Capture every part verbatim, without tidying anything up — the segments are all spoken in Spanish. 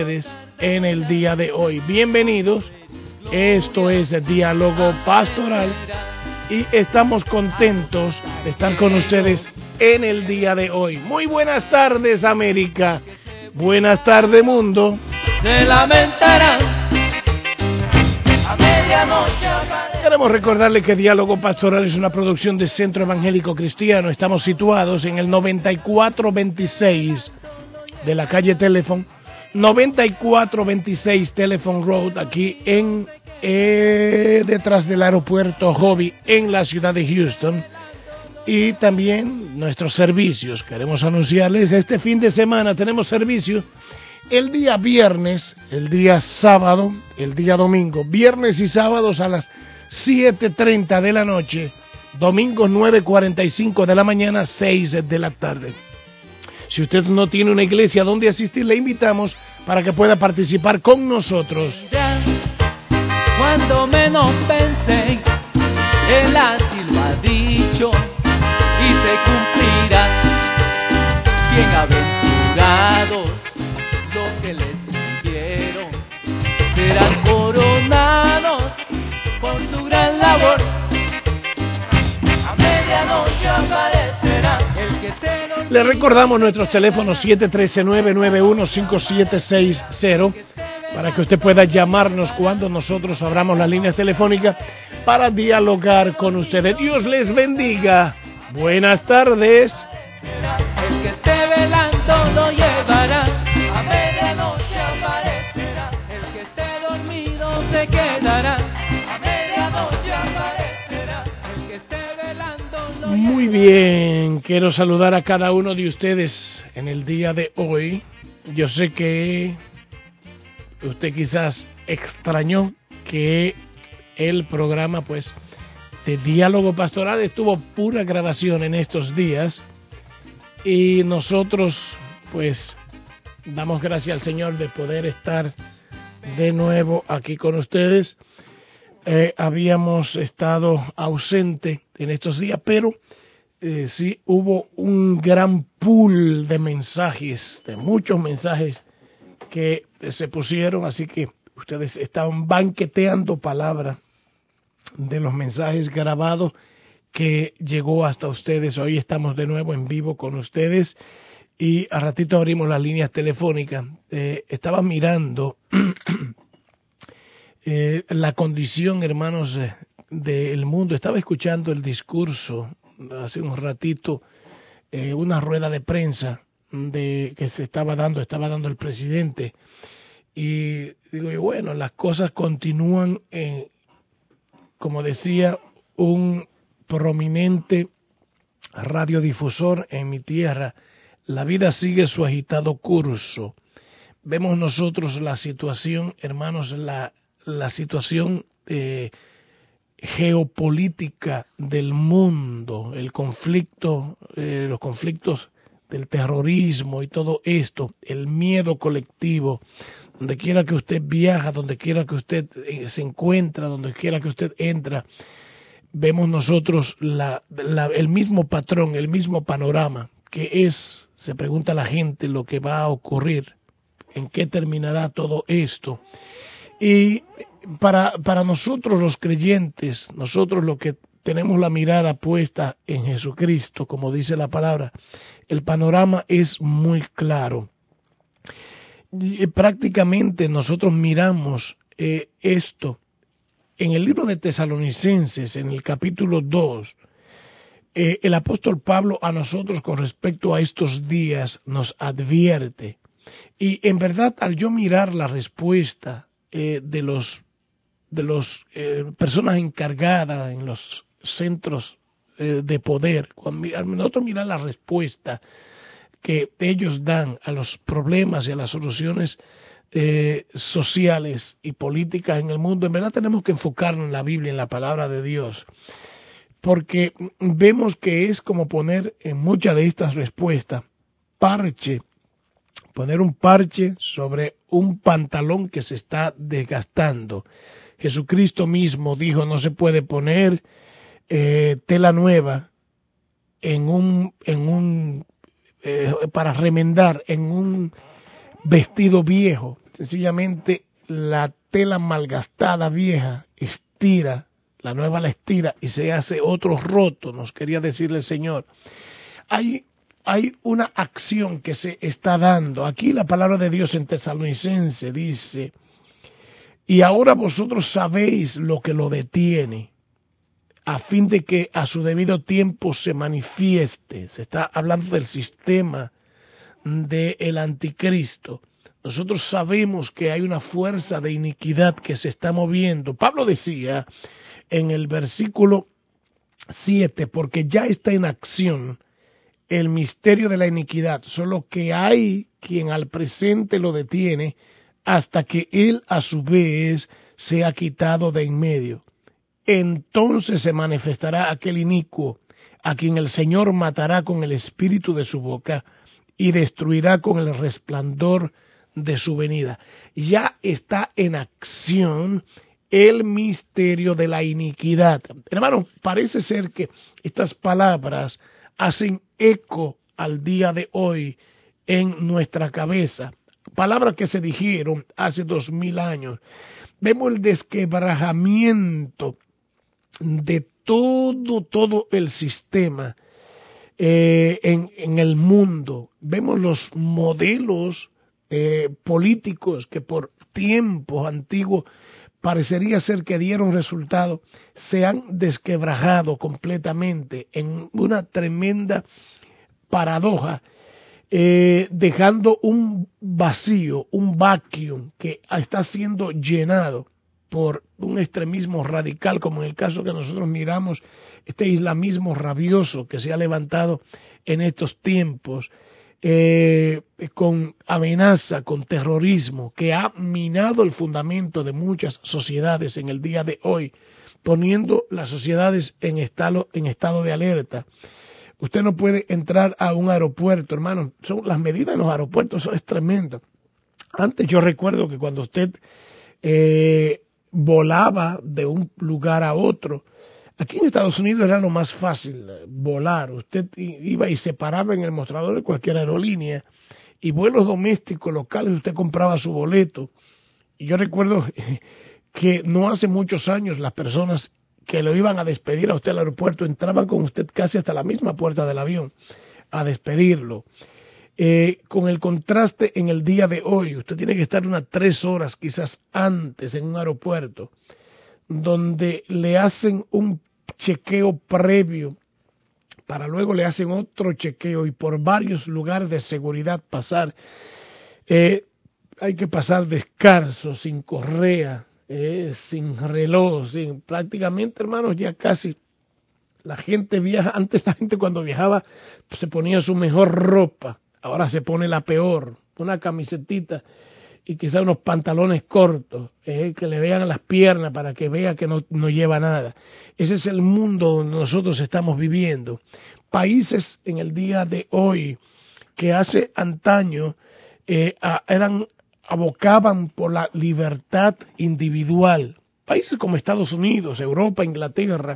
en el día de hoy. Bienvenidos, esto es el Diálogo Pastoral y estamos contentos de estar con ustedes en el día de hoy. Muy buenas tardes, América. Buenas tardes, mundo. Se lamentarán a medianoche. Queremos recordarle que Diálogo Pastoral es una producción de Centro Evangélico Cristiano. Estamos situados en el noventa y cuatro veintiséis de la calle Telephone, noventa y cuatro veintiséis Telephone Road, aquí en eh, detrás del aeropuerto Hobby en la ciudad de Houston. Y también nuestros servicios. Queremos anunciarles, este fin de semana tenemos servicio el día viernes, el día sábado, el día domingo, viernes y sábados a las siete treinta de la noche, domingo nueve cuarenta y cinco de la mañana, seis de la tarde. Si usted no tiene una iglesia donde asistir, le invitamos para que pueda participar con nosotros. Cuando menos pensé, Él así lo ha dicho y se cumplirá. Bienaventurados los que les sirvieron, serán coronados por su gran labor. A medianoche aparecerá el que te lo... Le recordamos nuestros teléfonos siete uno tres, nueve nueve uno, cinco siete seis cero para que usted pueda llamarnos cuando nosotros abramos las líneas telefónicas para dialogar con ustedes. Dios les bendiga. Buenas tardes. El que esté velando lo llevará. A medianoche aparecerá. El que esté dormido se quedará. A medianoche aparecerá. El que esté velando lo llevará. Muy bien, quiero saludar a cada uno de ustedes en el día de hoy. Yo sé que usted quizás extrañó que el programa, pues, de Diálogo Pastoral estuvo pura grabación en estos días y nosotros, pues, damos gracias al Señor de poder estar de nuevo aquí con ustedes. Eh, habíamos estado ausente en estos días, pero eh, sí hubo un gran pool de mensajes, de muchos mensajes que se pusieron, así que ustedes estaban banqueteando palabra de los mensajes grabados que llegó hasta ustedes. Hoy estamos de nuevo en vivo con ustedes y a ratito abrimos las líneas telefónicas. Eh, estaba mirando eh, la condición, hermanos, eh, del mundo. Estaba escuchando el discurso hace un ratito, eh, una rueda de prensa de que se estaba dando, estaba dando el presidente, y digo yo, bueno, las cosas continúan en, como decía un prominente radiodifusor en mi tierra, la vida sigue su agitado curso. Vemos nosotros la situación, hermanos, la, la situación eh, geopolítica del mundo, el conflicto, eh, los conflictos del terrorismo y todo esto, el miedo colectivo, donde quiera que usted viaja, donde quiera que usted se encuentra, donde quiera que usted entra, vemos nosotros la, la, el mismo patrón, el mismo panorama, que es, se pregunta la gente lo que va a ocurrir, en qué terminará todo esto. Y para, para nosotros los creyentes, nosotros los que tenemos la mirada puesta en Jesucristo, como dice la palabra, el panorama es muy claro. Y prácticamente nosotros miramos eh, esto en el libro de Tesalonicenses, en el capítulo dos, eh, el apóstol Pablo a nosotros con respecto a estos días nos advierte. Y en verdad, al yo mirar la respuesta eh, de los de las eh, personas encargadas en los centros eh, de poder, cuando nosotros miramos la respuesta que ellos dan a los problemas y a las soluciones eh, sociales y políticas en el mundo, en verdad tenemos que enfocarnos en la Biblia, en la palabra de Dios, porque vemos que es como poner en muchas de estas respuestas parche, poner un parche sobre un pantalón que se está desgastando. Jesucristo mismo dijo, no se puede poner eh, tela nueva en un, en un eh, para remendar en un vestido viejo. sencillamente la tela malgastada vieja estira, la nueva la estira y se hace otro roto, nos quería decirle el Señor. Hay, hay una acción que se está dando. Aquí la palabra de Dios en Tesalonicense dice, y ahora vosotros sabéis lo que lo detiene, a fin de que a su debido tiempo se manifieste. Se está hablando del sistema del anticristo. Nosotros sabemos que hay una fuerza de iniquidad que se está moviendo. Pablo decía en el versículo siete, porque ya está en acción el misterio de la iniquidad, solo que hay quien al presente lo detiene hasta que él a su vez sea quitado de en medio. Entonces se manifestará aquel inicuo, a quien el Señor matará con el espíritu de su boca y destruirá con el resplandor de su venida. Ya está en acción el misterio de la iniquidad. Hermano, parece ser que estas palabras hacen eco al día de hoy en nuestra cabeza. Palabras que se dijeron hace dos mil años. Vemos el desquebrajamiento de todo, todo el sistema eh, en, en el mundo. Vemos los modelos eh, políticos que por tiempos antiguos parecería ser que dieron resultado, se han desquebrajado completamente en una tremenda paradoja, eh, dejando un vacío, un vacuum que está siendo llenado por un extremismo radical, como en el caso que nosotros miramos, este islamismo rabioso que se ha levantado en estos tiempos, eh, con amenaza, con terrorismo, que ha minado el fundamento de muchas sociedades en el día de hoy, poniendo las sociedades en estado, en estado de alerta. Usted no puede entrar a un aeropuerto, hermano, son, las medidas en los aeropuertos son, es tremendo. Antes yo recuerdo que cuando usted eh, volaba de un lugar a otro, aquí en Estados Unidos era lo más fácil, volar. Usted iba y se paraba en el mostrador de cualquier aerolínea y vuelos domésticos, locales, usted compraba su boleto. Y yo recuerdo que no hace muchos años las personas que lo iban a despedir a usted al aeropuerto entraban con usted casi hasta la misma puerta del avión a despedirlo. Eh, con el contraste en el día de hoy, usted tiene que estar unas tres horas quizás antes en un aeropuerto, donde le hacen un chequeo previo, para luego le hacen otro chequeo y por varios lugares de seguridad pasar. Eh, hay que pasar descalzo, sin correa, eh, sin reloj, sin prácticamente, hermanos, ya casi la gente viaja. Antes la gente cuando viajaba pues, se ponía su mejor ropa, ahora se pone la peor, una camisetita y quizás unos pantalones cortos, eh, que le vean las piernas para que vea que no, no lleva nada. Ese es el mundo donde nosotros estamos viviendo. Países en el día de hoy que hace antaño eh, a, eran abocaban por la libertad individual. Países como Estados Unidos, Europa, Inglaterra,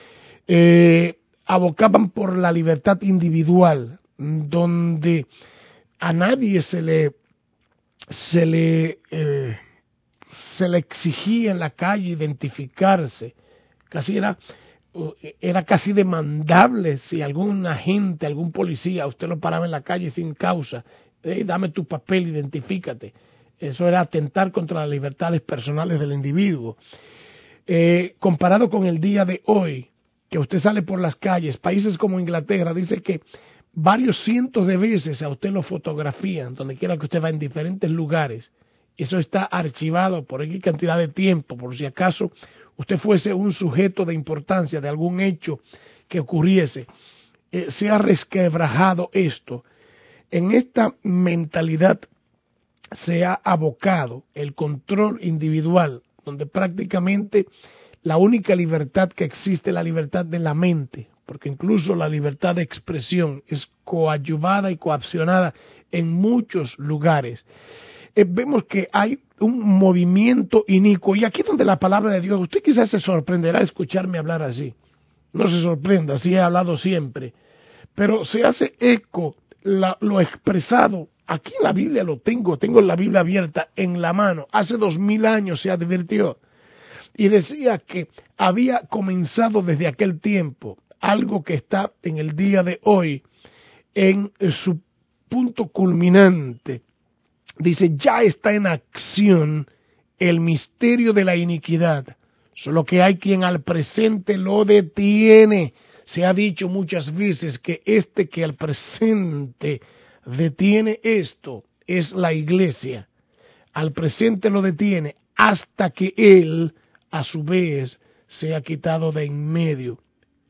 eh, abocaban por la libertad individual, donde a nadie se le se le eh, se le exigía en la calle identificarse. Casi era era casi demandable si algún agente, algún policía, usted lo paraba en la calle sin causa, hey, dame tu papel, identifícate. Eso era atentar contra las libertades personales del individuo. Eh, comparado con el día de hoy, que usted sale por las calles, países como Inglaterra, dice que varios cientos de veces a usted lo fotografían, donde quiera que usted va, en diferentes lugares. Eso está archivado por X cantidad de tiempo, por si acaso usted fuese un sujeto de importancia de algún hecho que ocurriese. Eh, se ha resquebrajado esto. En esta mentalidad se ha abocado el control individual, donde prácticamente la única libertad que existe es la libertad de la mente, porque incluso la libertad de expresión es coadyuvada y coaccionada en muchos lugares. Eh, vemos que hay un movimiento inicuo, y aquí donde la palabra de Dios, usted quizás se sorprenderá escucharme hablar así, no se sorprenda, así he hablado siempre, pero se hace eco la, lo expresado aquí en la Biblia lo tengo, tengo la Biblia abierta en la mano. Hace dos mil años se advirtió y decía que había comenzado desde aquel tiempo algo que está en el día de hoy en su punto culminante. Dice, ya está en acción el misterio de la iniquidad, solo que hay quien al presente lo detiene. Se ha dicho muchas veces que este que al presente detiene esto es la iglesia. Al presente lo detiene hasta que él, a su vez, sea quitado de en medio.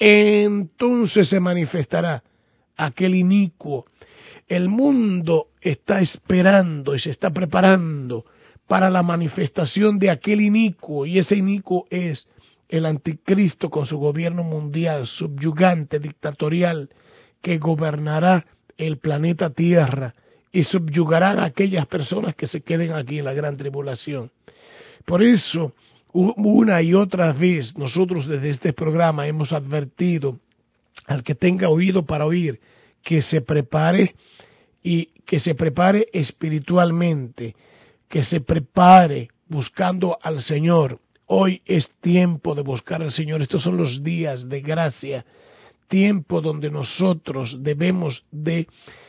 Entonces se manifestará aquel inicuo. El mundo está esperando y se está preparando para la manifestación de aquel inicuo, y ese inicuo es el anticristo con su gobierno mundial, subyugante, dictatorial, que gobernará el planeta Tierra y subyugará a aquellas personas que se queden aquí en la gran tribulación. Por eso, una y otra vez, nosotros desde este programa hemos advertido al que tenga oído para oír, que se prepare y que se prepare espiritualmente, que se prepare buscando al Señor. Hoy es tiempo de buscar al Señor. Estos son los días de gracia, tiempo donde nosotros debemos de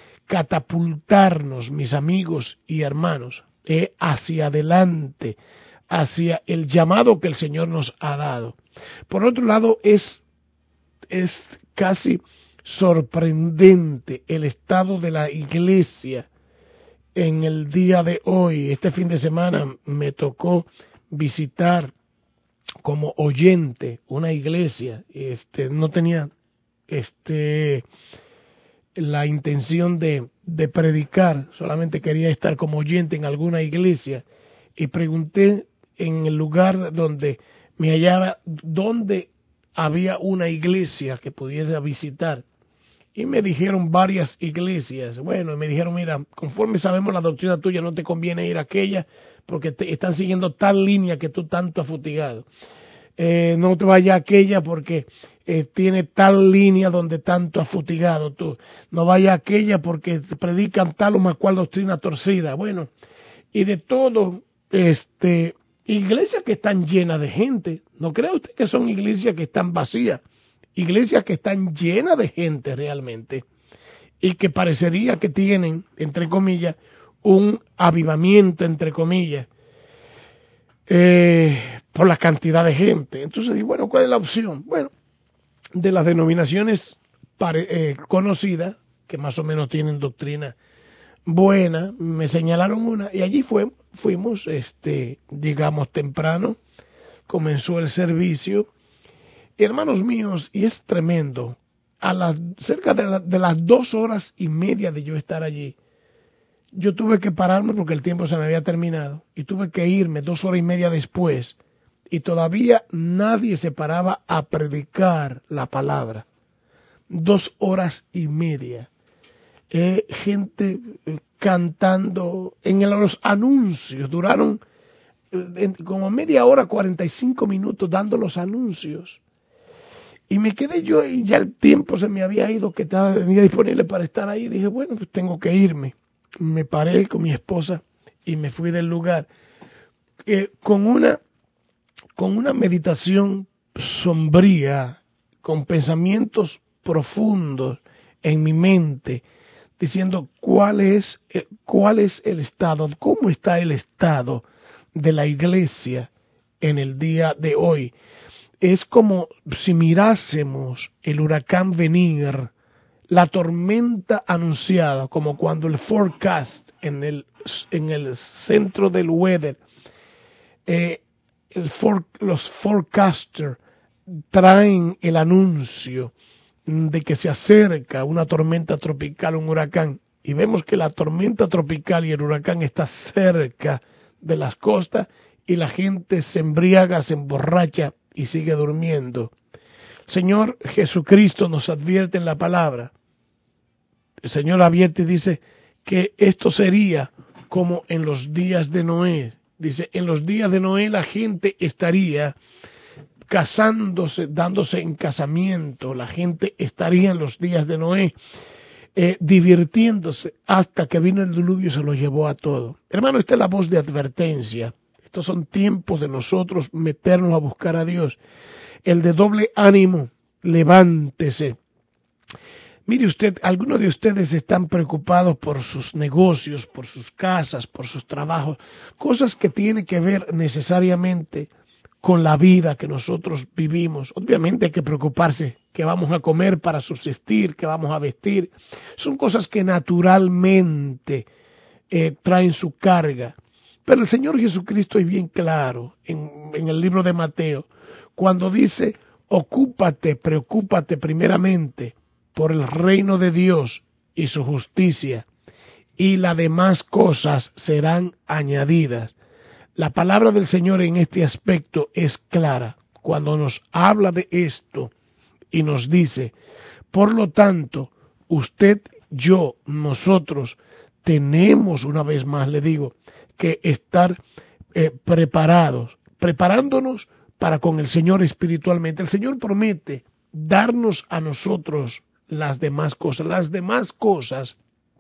catapultarnos, mis amigos y hermanos, eh, hacia adelante, hacia el llamado que el Señor nos ha dado. Por otro lado, es, es casi sorprendente el estado de la iglesia en el día de hoy. Este fin de semana me tocó visitar como oyente una iglesia. Este, no tenía este la intención de, de predicar, solamente quería estar como oyente en alguna iglesia, y pregunté en el lugar donde me hallaba dónde había una iglesia que pudiera visitar, y me dijeron varias iglesias. Bueno, me dijeron, mira, conforme sabemos la doctrina tuya, no te conviene ir a aquella porque te están siguiendo tal línea que tú tanto has fatigado. Eh, no te vayas a aquella porque eh, tiene tal línea donde tanto has futigado tú. No vayas a aquella porque predican tal o más cual doctrina torcida. Bueno, y de todo, este, iglesias que están llenas de gente. ¿No cree usted que son iglesias que están vacías? Iglesias que están llenas de gente realmente y que parecería que tienen, entre comillas, un avivamiento, entre comillas, eh, por la cantidad de gente. Entonces, y bueno, ¿cuál es la opción? Bueno, de las denominaciones pare, eh, conocidas, que más o menos tienen doctrina buena, me señalaron una, y allí fue, fuimos, este, digamos, temprano, comenzó el servicio. Hermanos míos, y es tremendo, a las cerca de, la, de las dos horas y media de yo estar allí, yo tuve que pararme porque el tiempo se me había terminado, y tuve que irme dos horas y media después, y todavía nadie se paraba a predicar la palabra. Dos horas y media. Eh, gente eh, cantando en el, los anuncios, duraron eh, como media hora, cuarenta y cinco minutos dando los anuncios. Y me quedé yo, y ya el tiempo se me había ido, que estaba venía disponible para estar ahí. Dije, bueno, pues tengo que irme. Me paré con mi esposa y me fui del lugar. Eh, con una, con una meditación sombría, con pensamientos profundos en mi mente, diciendo cuál es, eh, cuál es el estado, cómo está el estado de la iglesia en el día de hoy. Es como si mirásemos el huracán venir, la tormenta anunciada, como cuando el forecast en el, en el centro del weather, eh, el for, los forecasters traen el anuncio de que se acerca una tormenta tropical, un huracán, y vemos que la tormenta tropical y el huracán está cerca de las costas, y la gente se embriaga, se emborracha y sigue durmiendo. Señor Jesucristo nos advierte en la palabra. El Señor advierte y dice que esto sería como en los días de Noé. Dice, en los días de Noé la gente estaría casándose, dándose en casamiento. La gente estaría en los días de Noé eh, divirtiéndose hasta que vino el diluvio y se lo llevó a todo. Hermano, esta es la voz de advertencia. Estos son tiempos de nosotros meternos a buscar a Dios. El de doble ánimo, levántese. Mire usted, algunos de ustedes están preocupados por sus negocios, por sus casas, por sus trabajos, cosas que tienen que ver necesariamente con la vida que nosotros vivimos. Obviamente hay que preocuparse que vamos a comer para subsistir, que vamos a vestir. Son cosas que naturalmente eh, traen su carga. Pero el Señor Jesucristo es bien claro en, en el libro de Mateo, cuando dice, ocúpate, preocúpate primeramente por el reino de Dios y su justicia, y las demás cosas serán añadidas. La palabra del Señor en este aspecto es clara, cuando nos habla de esto y nos dice, por lo tanto, usted, yo, nosotros, tenemos, una vez más le digo, que estar eh, preparados, preparándonos para con el Señor espiritualmente. El Señor promete darnos a nosotros las demás cosas. Las demás cosas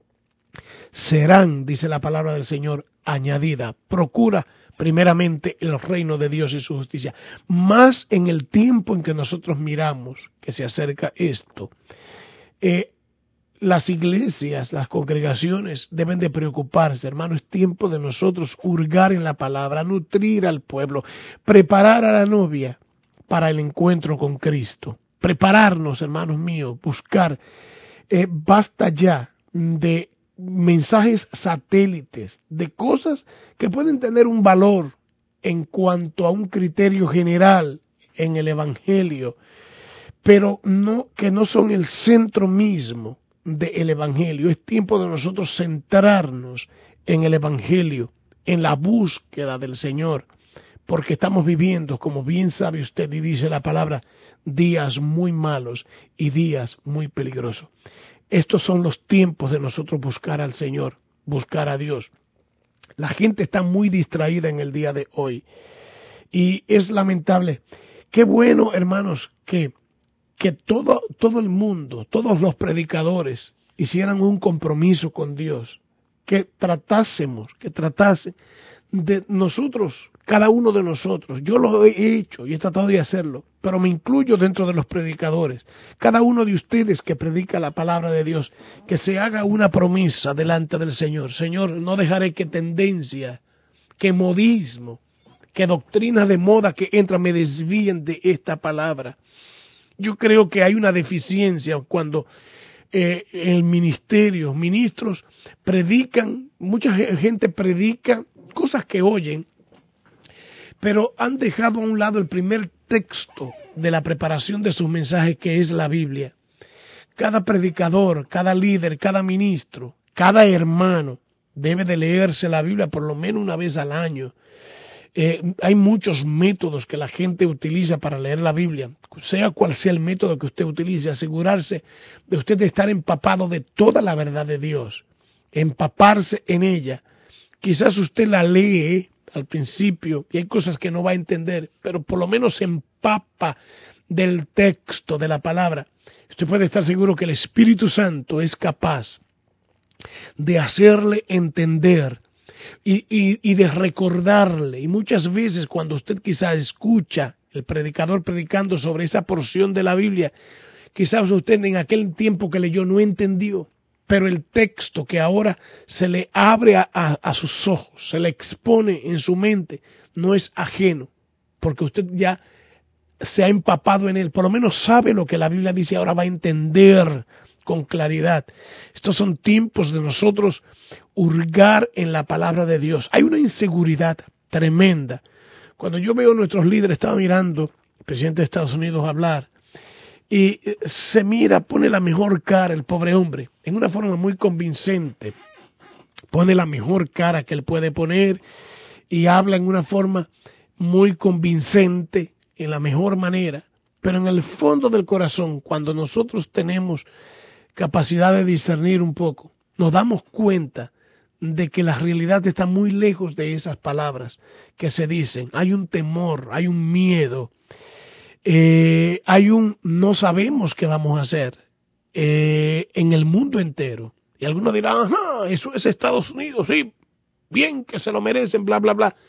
serán, dice la palabra del Señor, añadida. Procura primeramente el reino de Dios y su justicia. Más en el tiempo en que nosotros miramos que se acerca esto. Eh, las iglesias, las congregaciones deben de preocuparse, hermano. Es tiempo de nosotros hurgar en la palabra, nutrir al pueblo, preparar a la novia para el encuentro con Cristo. Prepararnos, hermanos míos, buscar. Eh, basta ya de mensajes satélites, de cosas que pueden tener un valor en cuanto a un criterio general en el Evangelio, pero no que no son el centro mismo del Evangelio. Es tiempo de nosotros centrarnos en el Evangelio, en la búsqueda del Señor, porque estamos viviendo, como bien sabe usted y dice la palabra, días muy malos y días muy peligrosos. Estos son los tiempos de nosotros buscar al Señor, buscar a Dios. La gente está muy distraída en el día de hoy y es lamentable. Qué bueno, hermanos, que, que todo, todo el mundo, todos los predicadores hicieran un compromiso con Dios, que tratásemos, que tratasen de nosotros, cada uno de nosotros. Yo lo he hecho y he tratado de hacerlo, pero me incluyo dentro de los predicadores. Cada uno de ustedes que predica la palabra de Dios, que se haga una promesa delante del Señor. Señor, no dejaré que tendencia, que modismo, que doctrina de moda que entra me desvíen de esta palabra. Yo creo que hay una deficiencia cuando eh, el ministerio, ministros predican, mucha gente predica cosas que oyen, pero han dejado a un lado el primer texto de la preparación de sus mensajes, que es la Biblia. Cada predicador, cada líder, cada ministro, cada hermano debe de leerse la Biblia por lo menos una vez al año. Eh, hay muchos métodos que la gente utiliza para leer la Biblia. Sea cual sea el método que usted utilice, asegurarse de usted de estar empapado de toda la verdad de Dios, empaparse en ella. Quizás usted la lee al principio y hay cosas que no va a entender, pero por lo menos se empapa del texto, de la palabra. Usted puede estar seguro que el Espíritu Santo es capaz de hacerle entender y, y, y de recordarle. Y muchas veces cuando usted quizás escucha el predicador predicando sobre esa porción de la Biblia, quizás usted en aquel tiempo que leyó no entendió, pero el texto que ahora se le abre a, a, a sus ojos, se le expone en su mente, no es ajeno, porque usted ya se ha empapado en él, por lo menos sabe lo que la Biblia dice, ahora va a entender con claridad. Estos son tiempos de nosotros hurgar en la palabra de Dios. Hay una inseguridad tremenda. Cuando yo veo a nuestros líderes, estaba mirando al presidente de Estados Unidos hablar, y se mira, pone la mejor cara el pobre hombre, en una forma muy convincente, pone la mejor cara que él puede poner y habla en una forma muy convincente, en la mejor manera, pero en el fondo del corazón, cuando nosotros tenemos capacidad de discernir un poco, nos damos cuenta de que la realidad está muy lejos de esas palabras que se dicen. Hay un temor, hay un miedo, Eh, hay un no sabemos qué vamos a hacer. eh, en el mundo entero. Y algunos dirán, ajá, eso es Estados Unidos, sí, bien que se lo merecen, bla, bla, bla.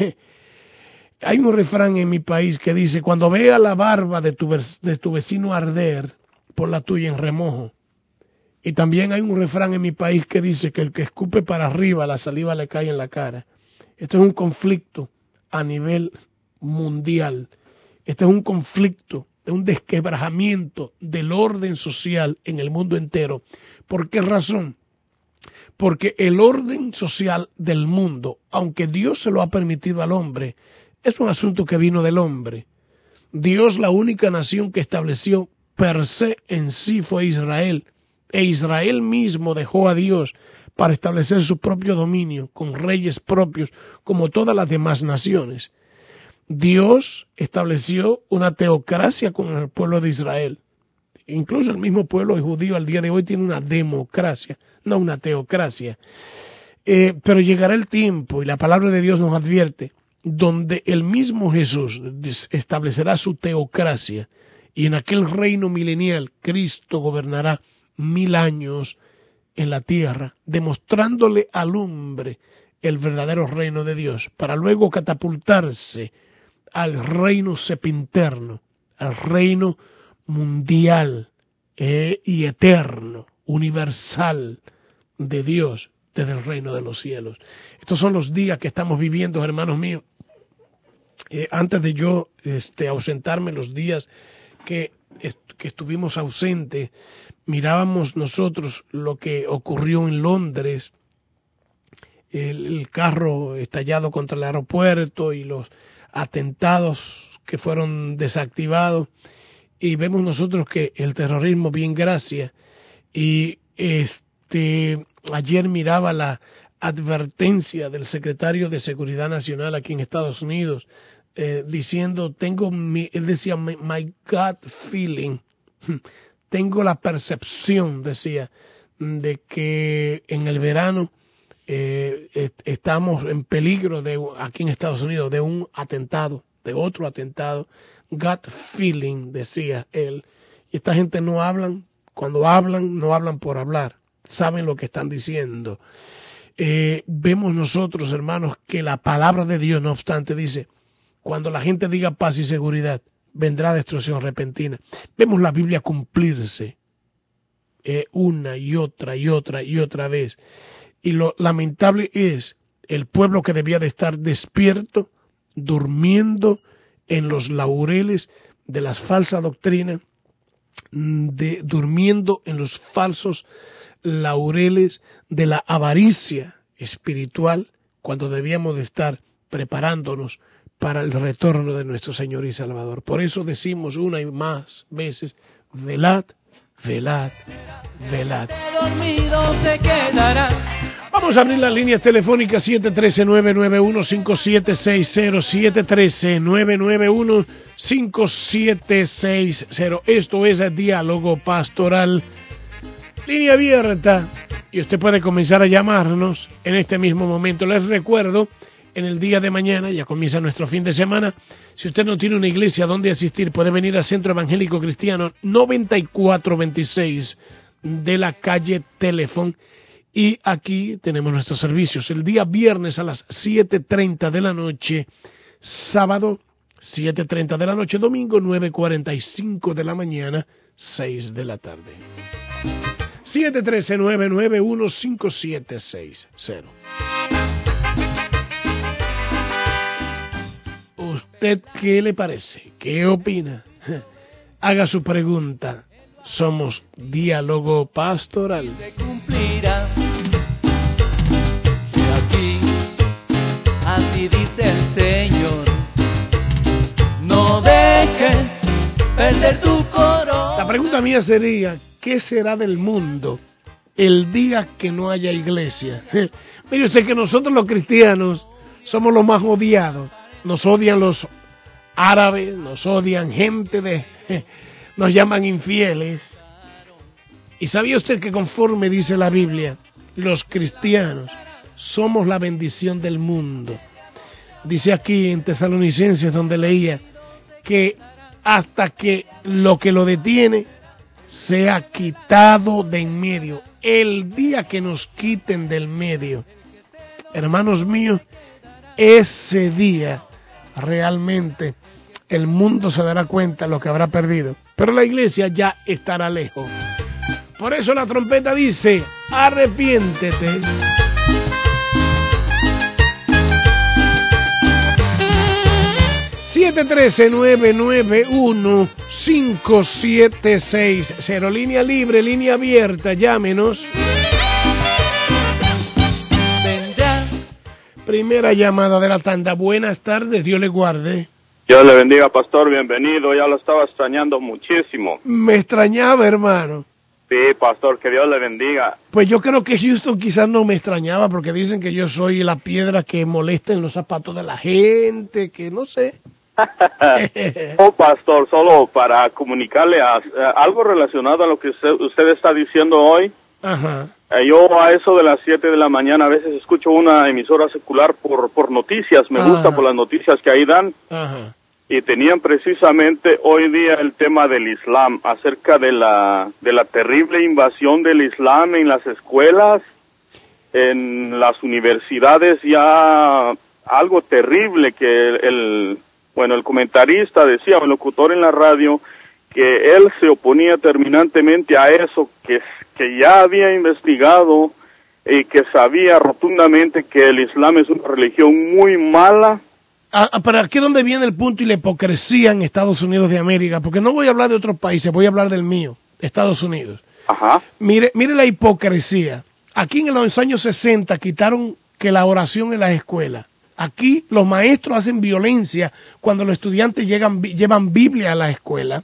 Hay un refrán en mi país que dice, cuando vea la barba de tu, de tu vecino arder, pon la tuya en remojo. Y también hay un refrán en mi país que dice que el que escupe para arriba, la saliva le cae en la cara. Esto es un conflicto a nivel mundial. Este es un conflicto, de un desquebrajamiento del orden social en el mundo entero. ¿Por qué razón? Porque el orden social del mundo, aunque Dios se lo ha permitido al hombre, es un asunto que vino del hombre. Dios, la única nación que estableció per se en sí, fue Israel. E Israel mismo dejó a Dios para establecer su propio dominio, con reyes propios, como todas las demás naciones. Dios estableció una teocracia con el pueblo de Israel. Incluso el mismo pueblo judío al día de hoy tiene una democracia, no una teocracia. Eh, pero llegará el tiempo, y la palabra de Dios nos advierte, donde el mismo Jesús establecerá su teocracia, y en aquel reino milenial Cristo gobernará mil años en la tierra, demostrándole al hombre el verdadero reino de Dios, para luego catapultarse al reino sempiterno, al reino mundial eh, y eterno, universal de Dios desde el reino de los cielos. Estos son los días que estamos viviendo, hermanos míos. Eh, antes de yo este, ausentarme, los días que, est que estuvimos ausentes, mirábamos nosotros lo que ocurrió en Londres, el, el carro estallado contra el aeropuerto y los atentados que fueron desactivados, y vemos nosotros que el terrorismo, bien gracias, y este ayer miraba la advertencia del secretario de Seguridad Nacional aquí en Estados Unidos, eh, diciendo, tengo mi, él decía, my, my gut feeling, tengo la percepción, decía, de que en el verano eh, est estamos en peligro de aquí en Estados Unidos de un atentado, de otro atentado. Gut feeling, decía él. Y esta gente no hablan, cuando hablan, no hablan por hablar, saben lo que están diciendo. Eh, vemos nosotros, hermanos, que la palabra de Dios, no obstante, dice, cuando la gente diga paz y seguridad, vendrá destrucción repentina. Vemos la Biblia cumplirse eh, una y otra y otra y otra vez. Y lo lamentable es el pueblo que debía de estar despierto, durmiendo en los laureles de las falsas doctrinas, de, durmiendo en los falsos laureles de la avaricia espiritual, cuando debíamos de estar preparándonos para el retorno de nuestro Señor y Salvador. Por eso decimos una y más veces, velad, velad, velad. Dormido se quedará. Vamos a abrir las líneas telefónicas siete uno tres, nueve nueve uno, cinco siete seis cero, siete uno tres, nueve nueve uno, cinco siete seis cero. Esto es el Diálogo Pastoral, línea abierta, y usted puede comenzar a llamarnos en este mismo momento. Les recuerdo, en el día de mañana, ya comienza nuestro fin de semana, si usted no tiene una iglesia donde asistir, puede venir al Centro Evangélico Cristiano noventa y cuatro veintiséis de la calle Teléfono, y aquí tenemos nuestros servicios. El día viernes a las siete treinta de la noche, sábado siete treinta de la noche, domingo nueve cuarenta y cinco de la mañana, seis de la tarde. siete uno tres, nueve nueve uno, cinco siete seis cero. ¿Usted qué le parece? ¿Qué opina? Haga su pregunta. Somos Diálogo Pastoral. Se cumplirá. He aquí, así dice el Señor. No dejes perder tu corona. La pregunta mía sería, ¿qué será del mundo el día que no haya iglesia? Mire usted que nosotros los cristianos somos los más odiados. Nos odian los árabes, nos odian gente de... nos llaman infieles. ¿Y sabía usted que conforme dice la Biblia, los cristianos somos la bendición del mundo? Dice aquí en Tesalonicenses, donde leía, que hasta que lo que lo detiene sea quitado de en medio. El día que nos quiten del medio, hermanos míos, ese día realmente el mundo se dará cuenta de lo que habrá perdido, pero la iglesia ya estará lejos. Por eso la trompeta dice, arrepiéntete. siete uno tres, nueve nueve uno, cinco siete seis cero, línea libre, línea abierta, llámenos. Vendrá. Primera llamada de la tanda. Buenas tardes, Dios le guarde. Dios le bendiga, pastor, bienvenido, ya lo estaba extrañando muchísimo. Me extrañaba, hermano. Sí, pastor, que Dios le bendiga. Pues yo creo que Houston quizás no me extrañaba, porque dicen que yo soy la piedra que molesta en los zapatos de la gente, que no sé. Oh, pastor, solo para comunicarle a, a algo relacionado a lo que usted, usted está diciendo hoy. Ajá. Eh, yo a eso de las siete de la mañana a veces escucho una emisora secular por por noticias, me Ajá. gusta por las noticias que ahí dan. Ajá. Y tenían precisamente hoy día el tema del Islam, acerca de la de la terrible invasión del Islam en las escuelas, en las universidades, ya algo terrible que el, el bueno, el comentarista decía, el locutor en la radio, que él se oponía terminantemente a eso, que, que ya había investigado y que sabía rotundamente que el Islam es una religión muy mala. Ah, pero aquí es donde viene el punto y la hipocresía en Estados Unidos de América, porque no voy a hablar de otros países, voy a hablar del mío, Estados Unidos. Ajá. Mire, mire la hipocresía. Aquí en los años sesenta quitaron que la oración en las escuelas. Aquí los maestros hacen violencia cuando los estudiantes llegan, llevan Biblia a la escuela.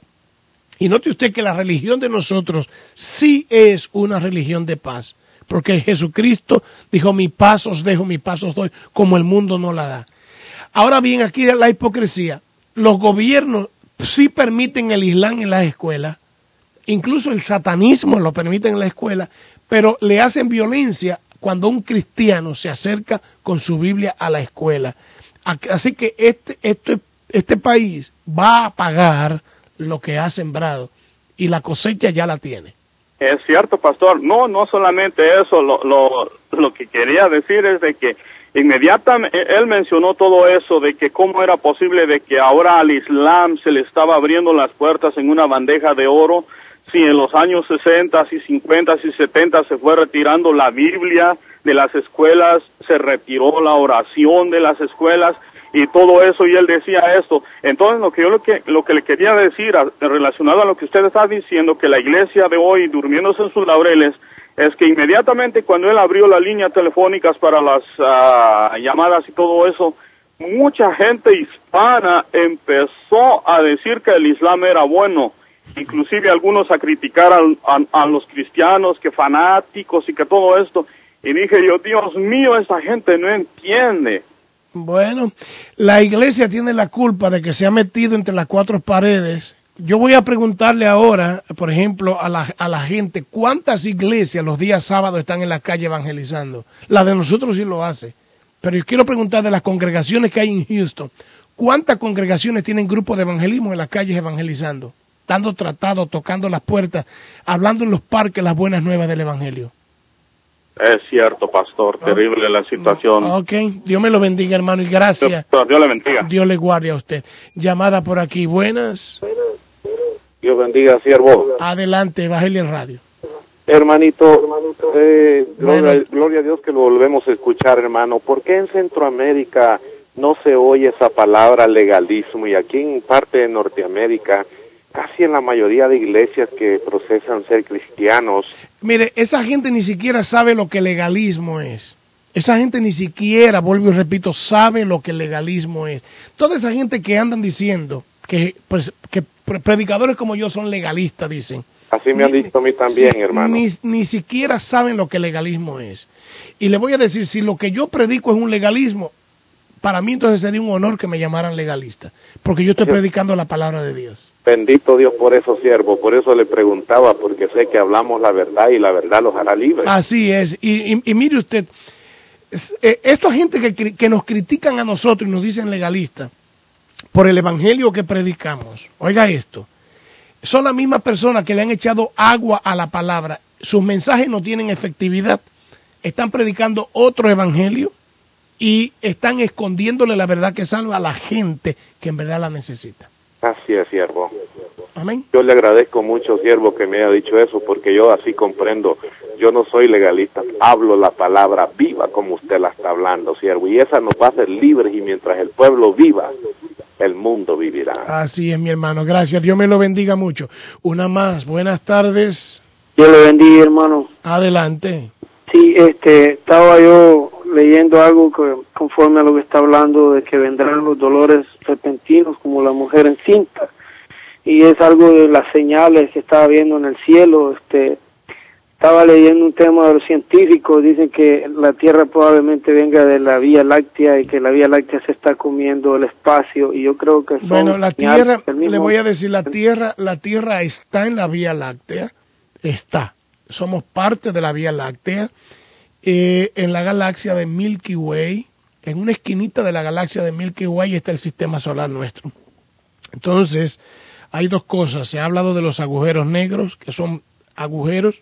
Y note usted que la religión de nosotros sí es una religión de paz. Porque Jesucristo dijo, mi paz os dejo, mi paz os doy, como el mundo no la da. Ahora bien, aquí la hipocresía. Los gobiernos sí permiten el Islam en las escuelas. Incluso el satanismo lo permiten en la escuela. Pero le hacen violencia cuando un cristiano se acerca con su Biblia a la escuela. Así que este, este, este país va a pagar lo que ha sembrado y la cosecha ya la tiene. Es cierto, pastor. No, no solamente eso. Lo, lo, lo que quería decir es de que inmediatamente él mencionó todo eso, de que cómo era posible de que ahora al Islam se le estaba abriendo las puertas en una bandeja de oro, si en los años sesenta y cincuenta y setenta se fue retirando la Biblia de las escuelas, se retiró la oración de las escuelas y todo eso, y él decía esto. Entonces lo que yo lo que lo que le quería decir a, relacionado a lo que usted está diciendo, que la iglesia de hoy durmiéndose en sus laureles, es que inmediatamente cuando él abrió las líneas telefónicas para las uh, llamadas y todo eso, mucha gente hispana empezó a decir que el Islam era bueno. Inclusive algunos a criticar a, a, a los cristianos, que fanáticos y que todo esto. Y dije yo, Dios mío, esta gente no entiende. Bueno, la iglesia tiene la culpa de que se ha metido entre las cuatro paredes. Yo voy a preguntarle ahora, por ejemplo, a la, a la gente, ¿cuántas iglesias los días sábados están en la calle evangelizando? La de nosotros sí lo hace. Pero yo quiero preguntar de las congregaciones que hay en Houston, ¿cuántas congregaciones tienen grupos de evangelismo en las calles evangelizando? Dando tratados, tocando las puertas, hablando en los parques las buenas nuevas del Evangelio. Es cierto, pastor, terrible la situación. Ok, Dios me lo bendiga, hermano, y gracias. Dios, Dios le bendiga. Dios le guarde a usted. Llamada por aquí, buenas. Dios bendiga, siervo. Adelante, bájale el radio. Hermanito, eh, Bueno. gloria, gloria a Dios que lo volvemos a escuchar, hermano. ¿Por qué en Centroamérica no se oye esa palabra legalismo? Y aquí en parte de Norteamérica, casi en la mayoría de iglesias que procesan ser cristianos. Mire, esa gente ni siquiera sabe lo que legalismo es. Esa gente ni siquiera, vuelvo y repito, sabe lo que legalismo es. Toda esa gente que andan diciendo que, pues, que predicadores como yo son legalistas, dicen. Así me han Ni- dicho a mí también, sí, hermano. Ni, ni siquiera saben lo que legalismo es. Y le voy a decir, si lo que yo predico es un legalismo, para mí entonces sería un honor que me llamaran legalista, porque yo estoy Sí. predicando la palabra de Dios. Bendito Dios por eso, siervo. Por eso le preguntaba, porque sé que hablamos la verdad y la verdad los hará libres. Así es. Y, y, y mire usted, es- eh, esta gente que, cri- que nos critican a nosotros y nos dicen legalistas por el evangelio que predicamos, oiga esto, son las mismas personas que le han echado agua a la palabra. Sus mensajes no tienen efectividad. Están predicando otro evangelio y están escondiéndole la verdad que salva a la gente que en verdad la necesita. Así es, siervo. Amén. Yo le agradezco mucho, siervo, que me haya dicho eso, porque yo así comprendo. Yo no soy legalista, hablo la palabra viva como usted la está hablando, siervo, y esa nos va a hacer libres, y mientras el pueblo viva, el mundo vivirá. Así es, mi hermano, gracias, Dios me lo bendiga mucho. Una más, buenas tardes. Dios le bendiga, hermano. Adelante. Sí, este, estaba yo leyendo algo que, conforme a lo que está hablando de que vendrán los dolores repentinos como la mujer encinta, y es algo de las señales que estaba viendo en el cielo. Este, estaba leyendo un tema de los científicos, dicen que la Tierra probablemente venga de la Vía Láctea y que la Vía Láctea se está comiendo el espacio, y yo creo que son bueno, la Tierra, mismo... le voy a decir, la Tierra, la Tierra está en la Vía Láctea, está, somos parte de la Vía Láctea. Eh, en la galaxia de Milky Way, en una esquinita de la galaxia de Milky Way está el sistema solar nuestro. Entonces, hay dos cosas. Se ha hablado de los agujeros negros, que son agujeros